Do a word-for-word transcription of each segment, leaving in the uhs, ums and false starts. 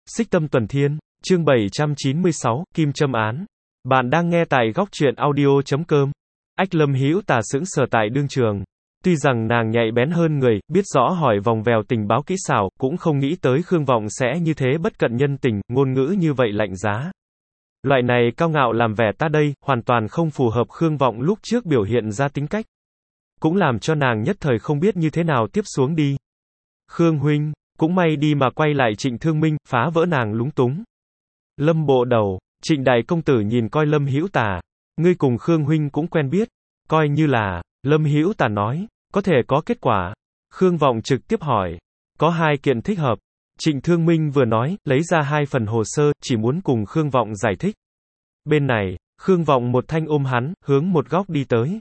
Xích Tâm Tuần Thiên, chương bảy trăm chín mươi sáu, Kim Châm Án. Bạn đang nghe tại góc truyện audio chấm com. Ách Lâm Hữu Tà sững sờ tại đương trường. Tuy rằng nàng nhạy bén hơn người, biết rõ hỏi vòng vèo tình báo kỹ xảo, cũng không nghĩ tới Khương Vọng sẽ như thế bất cận nhân tình, ngôn ngữ như vậy lạnh giá. Loại này cao ngạo làm vẻ ta đây, hoàn toàn không phù hợp Khương Vọng lúc trước biểu hiện ra tính cách. Cũng làm cho nàng nhất thời không biết như thế nào tiếp xuống đi. Khương huynh, cũng may đi mà quay lại Trịnh Thương Minh, phá vỡ nàng lúng túng. Lâm bộ đầu, Trịnh đại công tử nhìn coi Lâm Hữu Tà, ngươi cùng Khương huynh cũng quen biết, coi như là, Lâm Hữu Tà nói, có thể có kết quả. Khương Vọng trực tiếp hỏi, có hai kiện thích hợp. Trịnh Thương Minh vừa nói, lấy ra hai phần hồ sơ, chỉ muốn cùng Khương Vọng giải thích. Bên này, Khương Vọng một thanh ôm hắn, hướng một góc đi tới.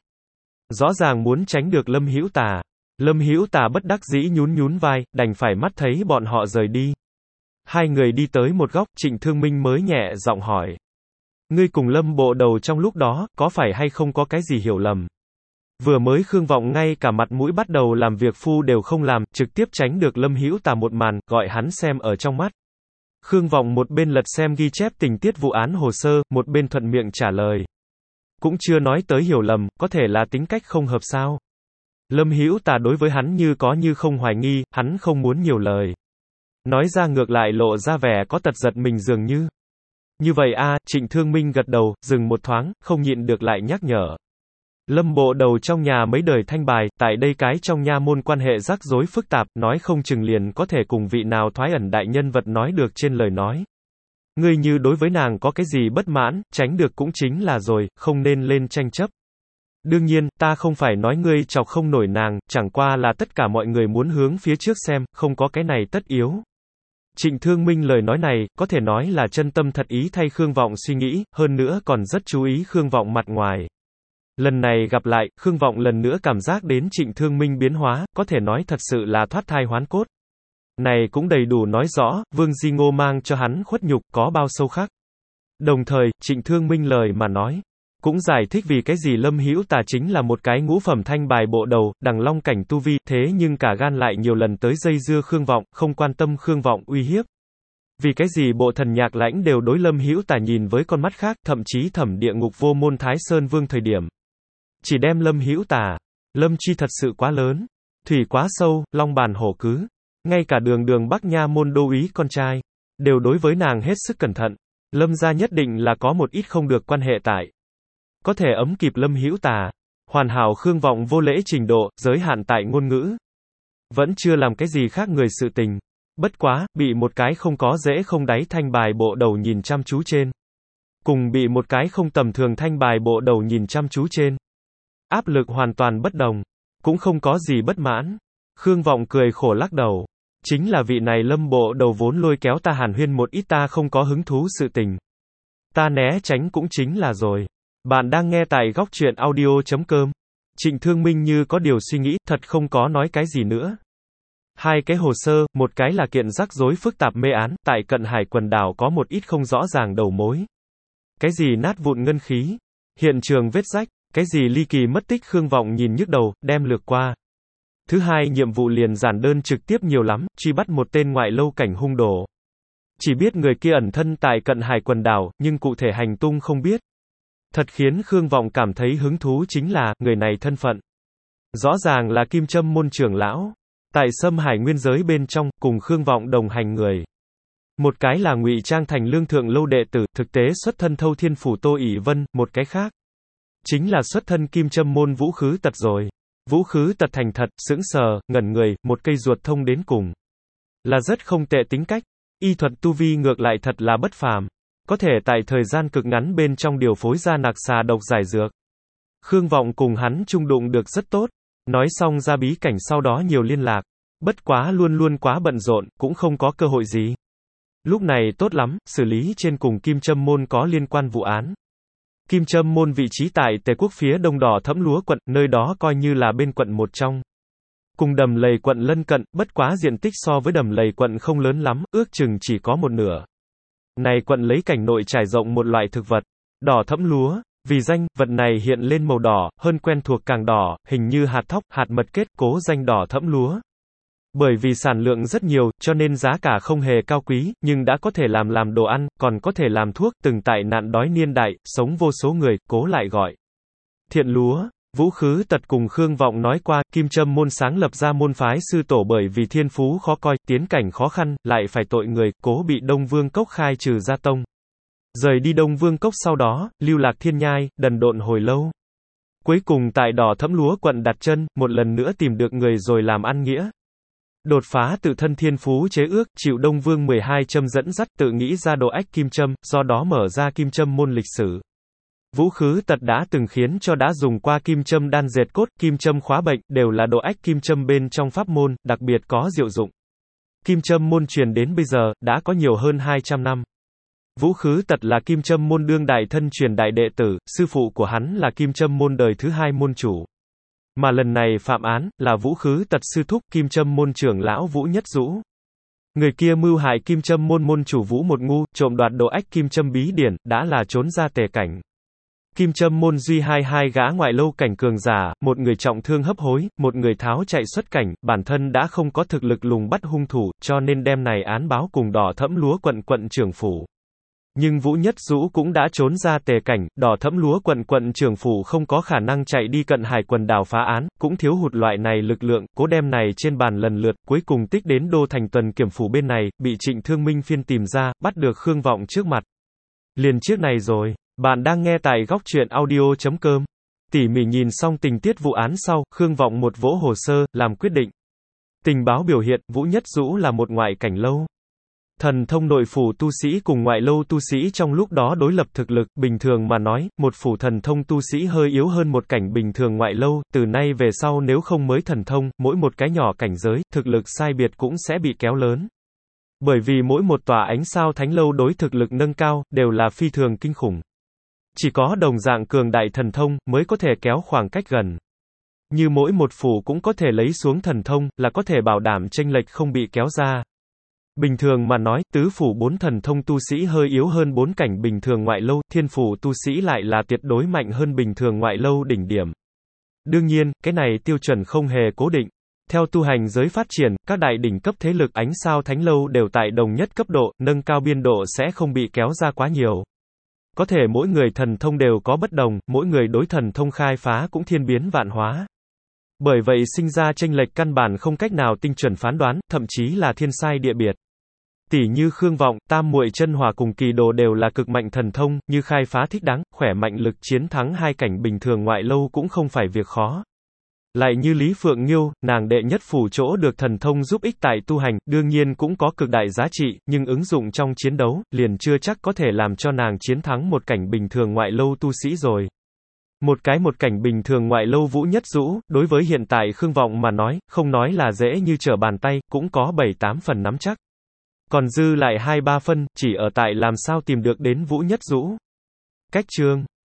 Rõ ràng muốn tránh được Lâm Hữu Tà. Lâm Hữu Tà bất đắc dĩ nhún nhún vai, đành phải mắt thấy bọn họ rời đi. Hai người đi tới một góc, Trịnh Thương Minh mới nhẹ giọng hỏi. Ngươi cùng Lâm bộ đầu trong lúc đó, có phải hay không có cái gì hiểu lầm? Vừa mới Khương Vọng ngay cả mặt mũi bắt đầu làm việc phu đều không làm, trực tiếp tránh được Lâm Hữu Tà một màn, gọi hắn xem ở trong mắt. Khương Vọng một bên lật xem ghi chép tình tiết vụ án hồ sơ, một bên thuận miệng trả lời. Cũng chưa nói tới hiểu lầm, có thể là tính cách không hợp sao. Lâm Hữu Tà đối với hắn như có như không hoài nghi, hắn không muốn nhiều lời. Nói ra ngược lại lộ ra vẻ có tật giật mình dường như. Như vậy a, Trịnh Thương Minh gật đầu, dừng một thoáng, không nhịn được lại nhắc nhở. Lâm bộ đầu trong nhà mấy đời thanh bài, tại đây cái trong nha môn quan hệ rắc rối phức tạp, nói không chừng liền có thể cùng vị nào thoái ẩn đại nhân vật nói được trên lời nói. Ngươi như đối với nàng có cái gì bất mãn, tránh được cũng chính là rồi, không nên lên tranh chấp. Đương nhiên, ta không phải nói ngươi chọc không nổi nàng, chẳng qua là tất cả mọi người muốn hướng phía trước xem, không có cái này tất yếu. Trịnh Thương Minh lời nói này, có thể nói là chân tâm thật ý thay Khương Vọng suy nghĩ, hơn nữa còn rất chú ý Khương Vọng mặt ngoài. Lần này gặp lại, Khương Vọng lần nữa cảm giác đến Trịnh Thương Minh biến hóa, có thể nói thật sự là thoát thai hoán cốt. Này cũng đầy đủ nói rõ, Vương Di Ngô mang cho hắn khuất nhục có bao sâu khắc. Đồng thời, Trịnh Thương Minh lời mà nói, cũng giải thích vì cái gì Lâm Hữu Tà chính là một cái ngũ phẩm thanh bài bộ đầu, đằng long cảnh tu vi, thế nhưng cả gan lại nhiều lần tới dây dưa Khương Vọng, không quan tâm Khương Vọng uy hiếp. Vì cái gì bộ thần nhạc lãnh đều đối Lâm Hữu Tà nhìn với con mắt khác, thậm chí thẩm địa ngục vô môn Thái Sơn Vương thời điểm. Chỉ đem Lâm Hữu Tà, Lâm chi thật sự quá lớn, thủy quá sâu, long bàn hổ cứ. Ngay cả đường đường Bắc Nha môn đô úy con trai, đều đối với nàng hết sức cẩn thận. Lâm gia nhất định là có một ít không được quan hệ tại. Có thể ấm kịp Lâm Hữu Tà. Hoàn hảo Khương Vọng vô lễ trình độ, giới hạn tại ngôn ngữ. Vẫn chưa làm cái gì khác người sự tình. Bất quá, bị một cái không có dễ không đáy thanh bài bộ đầu nhìn chăm chú trên. Cùng bị một cái không tầm thường thanh bài bộ đầu nhìn chăm chú trên. Áp lực hoàn toàn bất đồng. Cũng không có gì bất mãn. Khương Vọng cười khổ lắc đầu. Chính là vị này Lâm bộ đầu vốn lôi kéo ta hàn huyên một ít ta không có hứng thú sự tình. Ta né tránh cũng chính là rồi. Bạn đang nghe tại góc truyện audio chấm com. Trịnh Thương Minh như có điều suy nghĩ, thật không có nói cái gì nữa. Hai cái hồ sơ, một cái là kiện rắc rối phức tạp mê án, tại cận hải quần đảo có một ít không rõ ràng đầu mối. Cái gì nát vụn ngân khí, hiện trường vết rách, cái gì ly kỳ mất tích Khương Vọng nhìn nhức đầu, đem lược qua. Thứ hai nhiệm vụ liền giản đơn trực tiếp nhiều lắm, truy bắt một tên ngoại lâu cảnh hung đồ. Chỉ biết người kia ẩn thân tại cận hải quần đảo, nhưng cụ thể hành tung không biết. Thật khiến Khương Vọng cảm thấy hứng thú chính là, người này thân phận. Rõ ràng là Kim Châm môn trưởng lão. Tại Sâm Hải nguyên giới bên trong, cùng Khương Vọng đồng hành người. Một cái là ngụy trang thành Lương Thượng lâu đệ tử, thực tế xuất thân Thâu Thiên phủ Tô ỷ Vân, một cái khác. Chính là xuất thân Kim Châm môn Vũ Khứ Tật rồi. Vũ Khứ Tật thành thật, sững sờ, ngẩn người, một cây ruột thông đến cùng. Là rất không tệ tính cách. Y thuật tu vi ngược lại thật là bất phàm. Có thể tại thời gian cực ngắn bên trong điều phối ra nặc xà độc giải dược. Khương Vọng cùng hắn chung đụng được rất tốt. Nói xong ra bí cảnh sau đó nhiều liên lạc. Bất quá luôn luôn quá bận rộn, cũng không có cơ hội gì. Lúc này tốt lắm, xử lý trên cùng Kim Châm môn có liên quan vụ án. Kim Châm môn vị trí tại Tề quốc phía đông đỏ thẫm lúa quận, nơi đó coi như là bên quận một trong. Cùng Đầm Lầy quận lân cận, bất quá diện tích so với Đầm Lầy quận không lớn lắm, ước chừng chỉ có một nửa. Này quận lấy cảnh nội trải rộng một loại thực vật, đỏ thẫm lúa, vì danh, vật này hiện lên màu đỏ, hơn quen thuộc càng đỏ, hình như hạt thóc, hạt mật kết, cố danh đỏ thẫm lúa. Bởi vì sản lượng rất nhiều, cho nên giá cả không hề cao quý, nhưng đã có thể làm làm đồ ăn, còn có thể làm thuốc, từng tại nạn đói niên đại, sống vô số người, cố lại gọi. Thiện lúa. Vũ Khứ Tật cùng Khương Vọng nói qua, Kim Châm môn sáng lập ra môn phái sư tổ bởi vì thiên phú khó coi, tiến cảnh khó khăn, lại phải tội người, cố bị Đông Vương Cốc khai trừ gia tông. Rời đi Đông Vương Cốc sau đó, lưu lạc thiên nhai, đần độn hồi lâu. Cuối cùng tại Đỏ Thẫm Lúa quận đặt chân, một lần nữa tìm được người rồi làm ăn nghĩa. Đột phá tự thân thiên phú chế ước, chịu Đông Vương mười hai châm dẫn dắt tự nghĩ ra độ ách kim châm, do đó mở ra kim châm môn lịch sử. Vũ Khứ Tật đã từng khiến cho đã dùng qua kim châm đan dệt cốt, kim châm khóa bệnh, đều là độ ách kim châm bên trong pháp môn, đặc biệt có diệu dụng. Kim châm môn truyền đến bây giờ, đã có nhiều hơn hai trăm năm. Vũ Khứ Tật là kim châm môn đương đại thân truyền đại đệ tử, sư phụ của hắn là kim châm môn đời thứ hai môn chủ. Mà lần này phạm án, là Vũ Khứ Tật sư thúc kim châm môn trưởng lão Vũ Nhất Dũ. Người kia mưu hại kim châm môn môn chủ Vũ Một Ngu, trộm đoạt độ ách kim châm bí điển, đã là trốn ra tề cảnh. Kim châm môn duy hai hai gã ngoại lâu cảnh cường giả, một người trọng thương hấp hối, một người tháo chạy xuất cảnh, bản thân đã không có thực lực lùng bắt hung thủ, cho nên đem này án báo cùng Đỏ Thẫm Lúa quận quận trưởng phủ. Nhưng Vũ Nhất Dũ cũng đã trốn ra tề cảnh, Đỏ Thẫm Lúa quận quận trưởng phủ không có khả năng chạy đi Cận Hải quần đảo phá án, cũng thiếu hụt loại này lực lượng, cố đem này trên bàn lần lượt, cuối cùng tích đến Đô Thành Tuần Kiểm phủ bên này, bị Trịnh Thương Minh phiên tìm ra, bắt được Khương Vọng trước mặt. Liền chiếc này rồi. Bạn đang nghe tại góc truyện audio chấm com. Tỉ mỉ nhìn xong tình tiết vụ án sau, Khương Vọng một vỗ hồ sơ, làm quyết định. Tình báo biểu hiện, Vũ Nhất Dũ là một ngoại cảnh lâu. Thần thông nội phủ tu sĩ cùng ngoại lâu tu sĩ trong lúc đó đối lập thực lực, bình thường mà nói, một phủ thần thông tu sĩ hơi yếu hơn một cảnh bình thường ngoại lâu, từ nay về sau nếu không mới thần thông, mỗi một cái nhỏ cảnh giới, thực lực sai biệt cũng sẽ bị kéo lớn. Bởi vì mỗi một tòa ánh sao thánh lâu đối thực lực nâng cao, đều là phi thường kinh khủng. Chỉ có đồng dạng cường đại thần thông, mới có thể kéo khoảng cách gần. Như mỗi một phủ cũng có thể lấy xuống thần thông, là có thể bảo đảm chênh lệch không bị kéo ra. Bình thường mà nói, tứ phủ bốn thần thông tu sĩ hơi yếu hơn bốn cảnh bình thường ngoại lâu, thiên phủ tu sĩ lại là tuyệt đối mạnh hơn bình thường ngoại lâu đỉnh điểm. Đương nhiên, cái này tiêu chuẩn không hề cố định. Theo tu hành giới phát triển, các đại đỉnh cấp thế lực ánh sao thánh lâu đều tại đồng nhất cấp độ, nâng cao biên độ sẽ không bị kéo ra quá nhiều. Có thể mỗi người thần thông đều có bất đồng, mỗi người đối thần thông khai phá cũng thiên biến vạn hóa. Bởi vậy sinh ra chênh lệch căn bản không cách nào tinh chuẩn phán đoán, thậm chí là thiên sai địa biệt. Tỷ như Khương Vọng, Tam Muội Chân Hỏa cùng Kỳ Đồ đều là cực mạnh thần thông, như khai phá thích đáng, khỏe mạnh lực chiến thắng hai cảnh bình thường ngoại lâu cũng không phải việc khó. Lại như Lý Phượng Nghiêu, nàng đệ nhất phủ chỗ được thần thông giúp ích tại tu hành, đương nhiên cũng có cực đại giá trị, nhưng ứng dụng trong chiến đấu, liền chưa chắc có thể làm cho nàng chiến thắng một cảnh bình thường ngoại lâu tu sĩ rồi. Một cái một cảnh bình thường ngoại lâu Vũ Nhất Dũ, đối với hiện tại Khương Vọng mà nói, không nói là dễ như trở bàn tay, cũng có bảy tám phần nắm chắc. Còn dư lại hai ba phân, chỉ ở tại làm sao tìm được đến Vũ Nhất Dũ. Cách chương